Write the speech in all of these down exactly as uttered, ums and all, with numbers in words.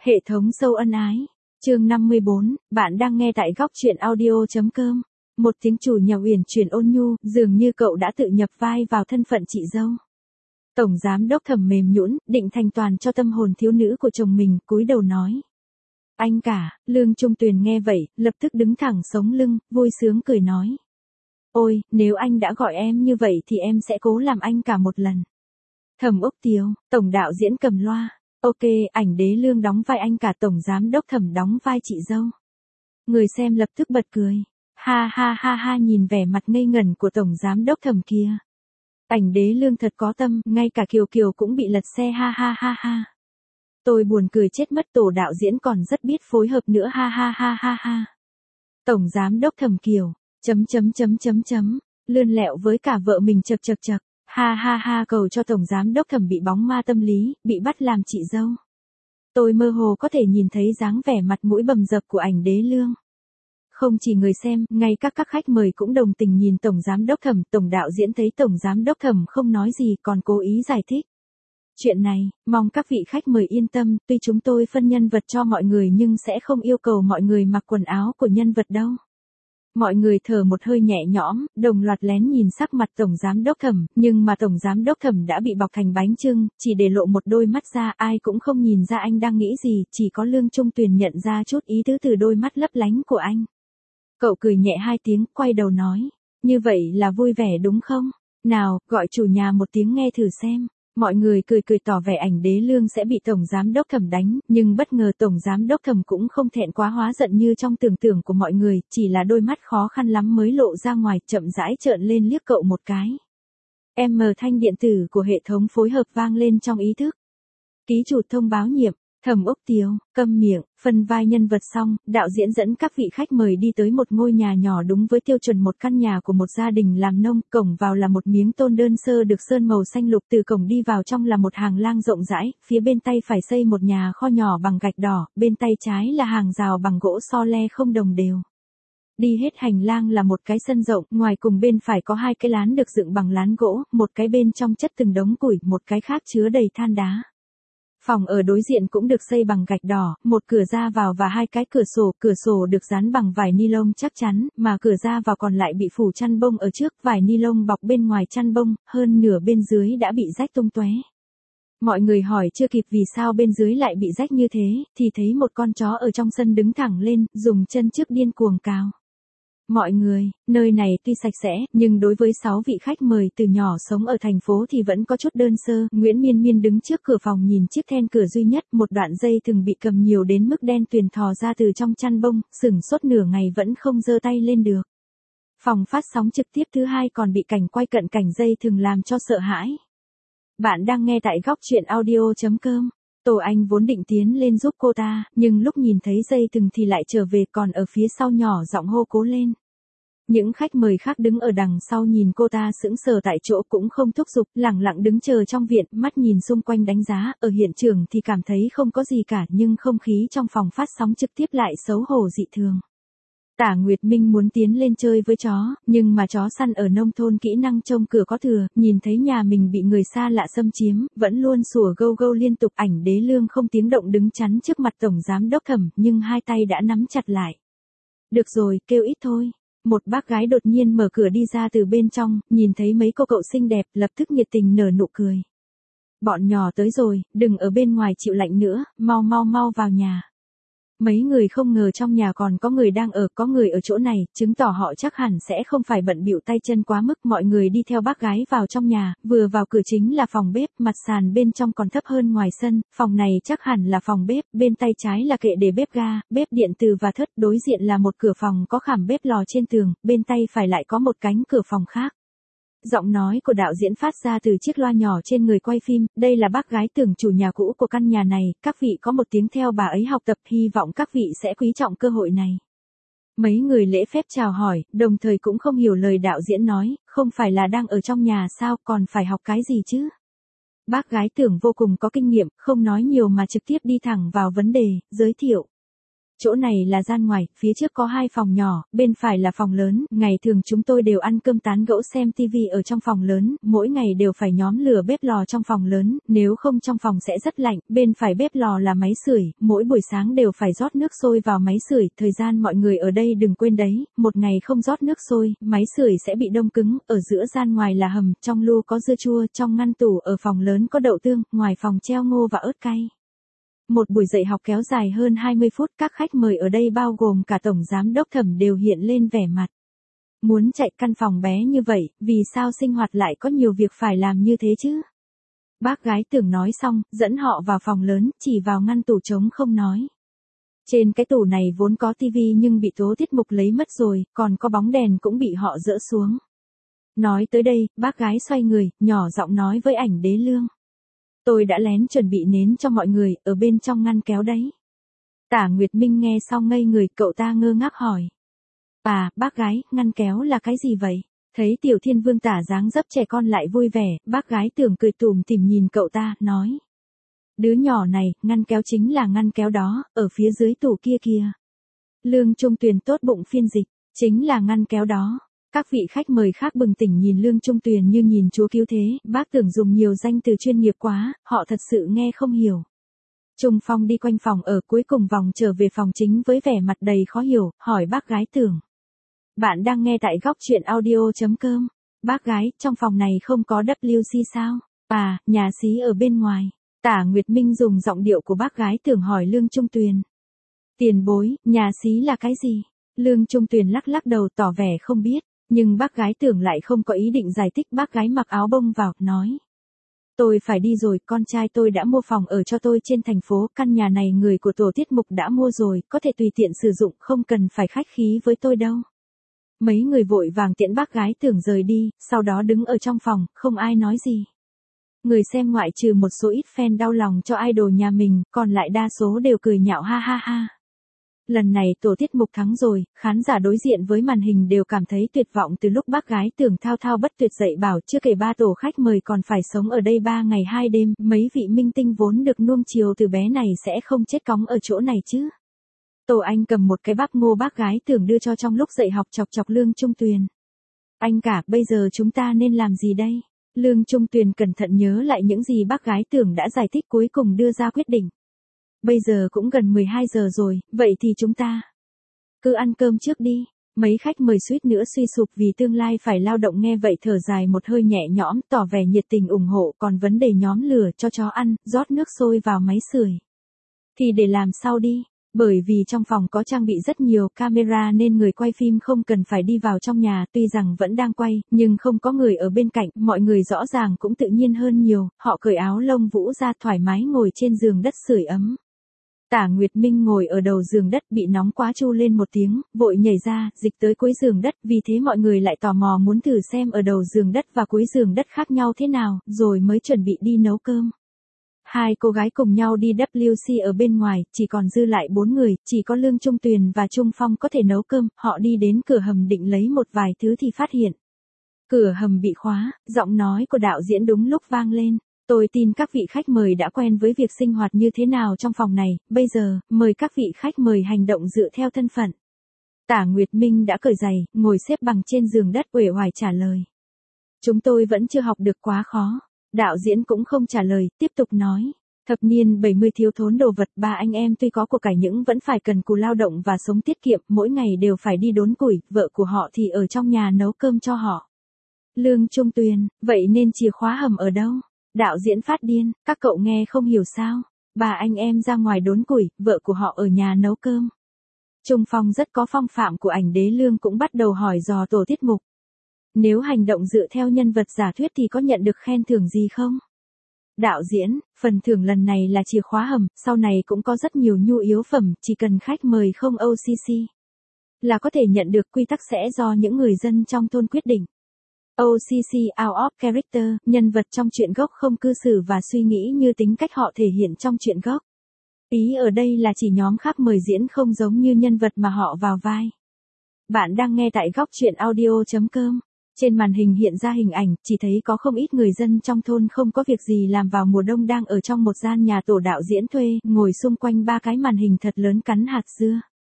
Hệ thống sâu ân ái. Chương năm mươi bốn, bạn đang nghe tại góc truyện audio.com. Một tiếng chủ nhà uyển chuyển ôn nhu, dường như cậu đã tự nhập vai vào thân phận chị dâu. Tổng giám đốc Thẩm mềm nhũn, định thành toàn cho tâm hồn thiếu nữ của chồng mình, cúi đầu nói. Anh cả. Lương Trung Tuyền nghe vậy, lập tức đứng thẳng sống lưng, vui sướng cười nói. Ôi, nếu anh đã gọi em như vậy thì em sẽ cố làm anh cả một lần. Thẩm Úc Tiếu, tổng đạo diễn cầm loa. Ok, ảnh đế Lương đóng vai anh cả, tổng giám đốc Thẩm đóng vai chị dâu. Người xem lập tức bật cười. Ha ha ha ha, nhìn vẻ mặt ngây ngẩn của tổng giám đốc Thẩm kia. Ảnh đế Lương thật có tâm, ngay cả Kiều Kiều cũng bị lật xe, ha ha ha ha. Tôi buồn cười chết mất, tổ đạo diễn còn rất biết phối hợp nữa, ha ha ha ha ha. Tổng giám đốc Thẩm Kiều, chấm chấm chấm chấm chấm, lươn lẹo với cả vợ mình chật chật chật. Ha ha ha, cầu cho tổng giám đốc Thẩm bị bóng ma tâm lý, bị bắt làm chị dâu. Tôi mơ hồ có thể nhìn thấy dáng vẻ mặt mũi bầm dập của ảnh đế Lương. Không chỉ người xem, ngay các các khách mời cũng đồng tình nhìn tổng giám đốc Thẩm, tổng đạo diễn thấy tổng giám đốc Thẩm không nói gì còn cố ý giải thích. Chuyện này, mong các vị khách mời yên tâm, tuy chúng tôi phân nhân vật cho mọi người nhưng sẽ không yêu cầu mọi người mặc quần áo của nhân vật đâu. Mọi người thở một hơi nhẹ nhõm, đồng loạt lén nhìn sắc mặt tổng giám đốc Thẩm, nhưng mà tổng giám đốc Thẩm đã bị bọc thành bánh chưng, chỉ để lộ một đôi mắt ra, ai cũng không nhìn ra anh đang nghĩ gì, chỉ có Lương Trung Tuyền nhận ra chút ý tứ từ đôi mắt lấp lánh của anh. Cậu cười nhẹ hai tiếng, quay đầu nói, như vậy là vui vẻ đúng không? Nào, gọi chủ nhà một tiếng nghe thử xem. Mọi người cười cười tỏ vẻ ảnh đế Lương sẽ bị tổng giám đốc Thẩm đánh, nhưng bất ngờ tổng giám đốc Thẩm cũng không thẹn quá hóa giận như trong tưởng tượng của mọi người, chỉ là đôi mắt khó khăn lắm mới lộ ra ngoài, chậm rãi trợn lên liếc cậu một cái. Em mờ thanh điện tử của hệ thống phối hợp vang lên trong ý thức. Ký chủ thông báo nhiệm. Thẩm Úc Tiếu, câm miệng, phân vai nhân vật xong, đạo diễn dẫn các vị khách mời đi tới một ngôi nhà nhỏ đúng với tiêu chuẩn một căn nhà của một gia đình làm nông, cổng vào là một miếng tôn đơn sơ được sơn màu xanh lục, từ cổng đi vào trong là một hàng lang rộng rãi, phía bên tay phải xây một nhà kho nhỏ bằng gạch đỏ, bên tay trái là hàng rào bằng gỗ so le không đồng đều. Đi hết hành lang là một cái sân rộng, ngoài cùng bên phải có hai cái lán được dựng bằng lán gỗ, một cái bên trong chất từng đống củi, một cái khác chứa đầy than đá. Phòng ở đối diện cũng được xây bằng gạch đỏ, một cửa ra vào và hai cái cửa sổ, cửa sổ được dán bằng vải ni lông chắc chắn, mà cửa ra vào còn lại bị phủ chăn bông ở trước, vải ni lông bọc bên ngoài chăn bông, hơn nửa bên dưới đã bị rách tung tóe. Mọi người hỏi chưa kịp vì sao bên dưới lại bị rách như thế, thì thấy một con chó ở trong sân đứng thẳng lên, dùng chân trước điên cuồng cào. Mọi người, nơi này tuy sạch sẽ, nhưng đối với sáu vị khách mời từ nhỏ sống ở thành phố thì vẫn có chút đơn sơ. Nguyễn Miên Miên đứng trước cửa phòng nhìn chiếc then cửa duy nhất, một đoạn dây thừng bị cầm nhiều đến mức đen tuyền thò ra từ trong chăn bông, sửng sốt nửa ngày vẫn không giơ tay lên được. Phòng phát sóng trực tiếp thứ hai còn bị cảnh quay cận cảnh dây thừng làm cho sợ hãi. Bạn đang nghe tại góc truyện audio.com. Tổ Anh vốn định tiến lên giúp cô ta, nhưng lúc nhìn thấy dây thừng thì lại trở về, còn ở phía sau nhỏ giọng hô cố lên. Những khách mời khác đứng ở đằng sau nhìn cô ta sững sờ tại chỗ cũng không thúc giục, lẳng lặng đứng chờ trong viện, mắt nhìn xung quanh đánh giá, ở hiện trường thì cảm thấy không có gì cả, nhưng không khí trong phòng phát sóng trực tiếp lại xấu hổ dị thường. Tả Nguyệt Minh muốn tiến lên chơi với chó, nhưng mà chó săn ở nông thôn kỹ năng trông cửa có thừa, nhìn thấy nhà mình bị người xa lạ xâm chiếm, vẫn luôn sủa gâu gâu liên tục. Ảnh đế Lương không tiếng động đứng chắn trước mặt tổng giám đốc Thẩm, nhưng hai tay đã nắm chặt lại. Được rồi, kêu ít thôi. Một bác gái đột nhiên mở cửa đi ra từ bên trong, nhìn thấy mấy cô cậu xinh đẹp, lập tức nhiệt tình nở nụ cười. Bọn nhỏ tới rồi, đừng ở bên ngoài chịu lạnh nữa, mau mau mau vào nhà. Mấy người không ngờ trong nhà còn có người đang ở, có người ở chỗ này, chứng tỏ họ chắc hẳn sẽ không phải bận bịu tay chân quá mức. Mọi người đi theo bác gái vào trong nhà, vừa vào cửa chính là phòng bếp, mặt sàn bên trong còn thấp hơn ngoài sân, phòng này chắc hẳn là phòng bếp, bên tay trái là kệ để bếp ga, bếp điện từ và thất, đối diện là một cửa phòng có khảm bếp lò trên tường, bên tay phải lại có một cánh cửa phòng khác. Giọng nói của đạo diễn phát ra từ chiếc loa nhỏ trên người quay phim, đây là bác gái tưởng chủ nhà cũ của căn nhà này, các vị có một tiếng theo bà ấy học tập, hy vọng các vị sẽ quý trọng cơ hội này. Mấy người lễ phép chào hỏi, đồng thời cũng không hiểu lời đạo diễn nói, không phải là đang ở trong nhà sao, còn phải học cái gì chứ? Bác gái tưởng vô cùng có kinh nghiệm, không nói nhiều mà trực tiếp đi thẳng vào vấn đề, giới thiệu. chỗ này là gian ngoài, phía trước có hai phòng nhỏ, bên phải là phòng lớn, ngày thường chúng tôi đều ăn cơm tán gẫu xem tivi ở trong phòng lớn, mỗi ngày đều phải nhóm lửa bếp lò trong phòng lớn, nếu không trong phòng sẽ rất lạnh, bên phải bếp lò là máy sưởi, mỗi buổi sáng đều phải rót nước sôi vào máy sưởi, thời gian mọi người ở đây đừng quên đấy, một ngày không rót nước sôi, máy sưởi sẽ bị đông cứng, ở giữa gian ngoài là hầm, trong lu có dưa chua, trong ngăn tủ ở phòng lớn có đậu tương, ngoài phòng treo ngô và ớt cay. Một buổi dạy học kéo dài hơn hai mươi phút, các khách mời ở đây bao gồm cả tổng giám đốc Thẩm đều hiện lên vẻ mặt muốn chạy. Căn phòng bé như vậy, vì sao sinh hoạt lại có nhiều việc phải làm như thế chứ? Bác gái Tưởng nói xong, dẫn họ vào phòng lớn, chỉ vào ngăn tủ trống không nói. Trên cái tủ này vốn có tivi nhưng bị Tố Tiết Mục lấy mất rồi, còn có bóng đèn cũng bị họ dỡ xuống. Nói tới đây, bác gái xoay người, nhỏ giọng nói với Ảnh Đế Lương. Tôi đã lén chuẩn bị nến cho mọi người, ở bên trong ngăn kéo đấy. Tả Nguyệt Minh nghe xong ngây người, cậu ta ngơ ngác hỏi. À, bác gái, ngăn kéo là cái gì vậy? Thấy Tiểu Thiên Vương tả dáng dấp trẻ con lại vui vẻ, bác gái Tưởng cười tủm tỉm nhìn cậu ta, nói. Đứa nhỏ này, ngăn kéo chính là ngăn kéo đó, ở phía dưới tủ kia kìa. Lương Trung Tuyền tốt bụng phiên dịch, chính là ngăn kéo đó. Các vị khách mời khác bừng tỉnh nhìn Lương Trung Tuyền như nhìn chúa cứu thế, bác Tưởng dùng nhiều danh từ chuyên nghiệp quá, họ thật sự nghe không hiểu. Trung Phong đi quanh phòng ở cuối cùng vòng trở về phòng chính với vẻ mặt đầy khó hiểu, hỏi bác gái Tưởng. Bạn đang nghe tại góc truyện audio chấm com. Bác gái, trong phòng này không có W C sao? À, nhà xí ở bên ngoài. Tả Nguyệt Minh dùng giọng điệu của bác gái Tưởng hỏi Lương Trung Tuyền. Tiền bối, nhà xí là cái gì? Lương Trung Tuyền lắc lắc đầu tỏ vẻ không biết. Nhưng bác gái Tưởng lại không có ý định giải thích, bác gái mặc áo bông vào, nói. Tôi phải đi rồi, con trai tôi đã mua phòng ở cho tôi trên thành phố, căn nhà này người của Tổ Tiết Mục đã mua rồi, có thể tùy tiện sử dụng, không cần phải khách khí với tôi đâu. Mấy người vội vàng tiễn bác gái Tưởng rời đi, sau đó đứng ở trong phòng, không ai nói gì. Người xem ngoại trừ một số ít fan đau lòng cho idol nhà mình, còn lại đa số đều cười nhạo ha ha ha. Lần này Tổ Tiết Mục thắng rồi, khán giả đối diện với màn hình đều cảm thấy tuyệt vọng từ lúc bác gái Tưởng thao thao bất tuyệt dạy bảo chưa kể ba tổ khách mời còn phải sống ở đây ba ngày hai đêm, mấy vị minh tinh vốn được nuông chiều từ bé này sẽ không chết cóng ở chỗ này chứ. Tổ Anh cầm một cái bắp ngô bác gái Tưởng đưa cho trong lúc dạy học chọc chọc Lương Trung Tuyền. Anh cả, bây giờ chúng ta nên làm gì đây? Lương Trung Tuyền cẩn thận nhớ lại những gì bác gái Tưởng đã giải thích cuối cùng đưa ra quyết định. Bây giờ cũng gần mười hai giờ rồi, vậy thì chúng ta cứ ăn cơm trước đi. Mấy khách mời suýt nữa suy sụp vì tương lai phải lao động nghe vậy thở dài một hơi nhẹ nhõm, tỏ vẻ nhiệt tình ủng hộ, còn vấn đề nhóm lửa cho chó ăn, rót nước sôi vào máy sưởi thì để làm sau đi. Bởi vì trong phòng có trang bị rất nhiều camera nên người quay phim không cần phải đi vào trong nhà, tuy rằng vẫn đang quay, nhưng không có người ở bên cạnh, mọi người rõ ràng cũng tự nhiên hơn nhiều, họ cởi áo lông vũ ra thoải mái ngồi trên giường đất sưởi ấm. Tả Nguyệt Minh ngồi ở đầu giường đất bị nóng quá chu lên một tiếng, vội nhảy ra, dịch tới cuối giường đất, vì thế mọi người lại tò mò muốn thử xem ở đầu giường đất và cuối giường đất khác nhau thế nào, rồi mới chuẩn bị đi nấu cơm. Hai cô gái cùng nhau đi W C ở bên ngoài, chỉ còn dư lại bốn người, chỉ có Lương Trung Tuyền và Trung Phong có thể nấu cơm, họ đi đến cửa hầm định lấy một vài thứ thì phát hiện. Cửa hầm bị khóa, giọng nói của đạo diễn đúng lúc vang lên. Tôi tin các vị khách mời đã quen với việc sinh hoạt như thế nào trong phòng này, bây giờ, mời các vị khách mời hành động dựa theo thân phận. Tả Nguyệt Minh đã cởi giày, ngồi xếp bằng trên giường đất uể oải trả lời. Chúng tôi vẫn chưa học được quá khó. Đạo diễn cũng không trả lời, tiếp tục nói. Thập niên bảy mươi thiếu thốn đồ vật, ba anh em tuy có của cải nhưng vẫn phải cần cù lao động và sống tiết kiệm, mỗi ngày đều phải đi đốn củi, vợ của họ thì ở trong nhà nấu cơm cho họ. Lương Trung Tuyền, vậy nên chìa khóa hầm ở đâu? Đạo diễn phát điên, các cậu nghe không hiểu sao? Ba anh em ra ngoài đốn củi, vợ của họ ở nhà nấu cơm. Trung Phong rất có phong phạm của Ảnh Đế Lương cũng bắt đầu hỏi dò Tổ Tiết Mục. Nếu hành động dựa theo nhân vật giả thuyết thì có nhận được khen thưởng gì không? Đạo diễn, phần thưởng lần này là chìa khóa hầm, sau này cũng có rất nhiều nhu yếu phẩm, chỉ cần khách mời không O C C là có thể nhận được, quy tắc sẽ do những người dân trong thôn quyết định. O C C out of character, nhân vật trong truyện gốc không cư xử và suy nghĩ như tính cách họ thể hiện trong truyện gốc. Ý ở đây là chỉ nhóm khách mời diễn không giống như nhân vật mà họ vào vai. Bạn đang nghe tại góc truyện audio chấm com. Trên màn hình hiện ra hình ảnh, chỉ thấy có không ít người dân trong thôn không có việc gì làm vào mùa đông đang ở trong một gian nhà tổ đạo diễn thuê, ngồi xung quanh ba cái màn hình thật lớn cắn hạt dưa.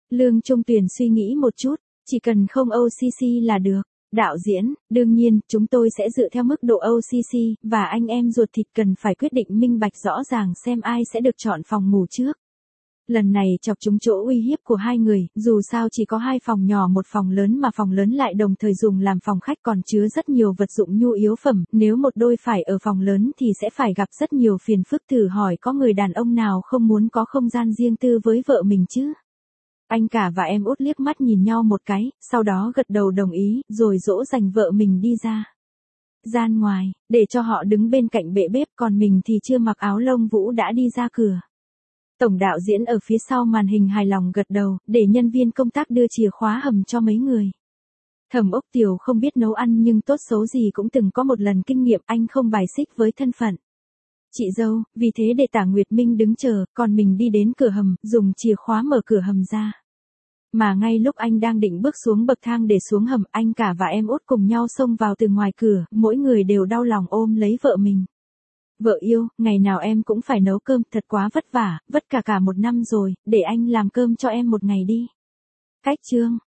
Lương Trung Tuyền suy nghĩ một chút, chỉ cần không ô xê xê là được. Đạo diễn, đương nhiên, chúng tôi sẽ dựa theo mức độ ô xê xê, và anh em ruột thịt cần phải quyết định minh bạch rõ ràng xem ai sẽ được chọn phòng ngủ trước. Lần này chọc trúng chỗ uy hiếp của hai người, dù sao chỉ có hai phòng nhỏ một phòng lớn mà phòng lớn lại đồng thời dùng làm phòng khách còn chứa rất nhiều vật dụng nhu yếu phẩm, nếu một đôi phải ở phòng lớn thì sẽ phải gặp rất nhiều phiền phức, thử hỏi có người đàn ông nào không muốn có không gian riêng tư với vợ mình chứ. Anh cả và em út liếc mắt nhìn nhau một cái, sau đó gật đầu đồng ý, rồi dỗ dành vợ mình đi ra gian ngoài, để cho họ đứng bên cạnh bệ bếp, còn mình thì chưa mặc áo lông vũ đã đi ra cửa. Tổng đạo diễn ở phía sau màn hình hài lòng gật đầu, để nhân viên công tác đưa chìa khóa hầm cho mấy người. Thẩm Ốc Tiều không biết nấu ăn nhưng tốt xấu gì cũng từng có một lần kinh nghiệm, anh không bài xích với thân phận chị dâu, vì thế để Tả Nguyệt Minh đứng chờ, còn mình đi đến cửa hầm, dùng chìa khóa mở cửa hầm ra. Mà ngay lúc anh đang định bước xuống bậc thang để xuống hầm, anh cả và em út cùng nhau xông vào từ ngoài cửa, mỗi người đều đau lòng ôm lấy vợ mình. Vợ yêu, ngày nào em cũng phải nấu cơm, thật quá vất vả, vất cả cả một năm rồi, để anh làm cơm cho em một ngày đi. Cách chương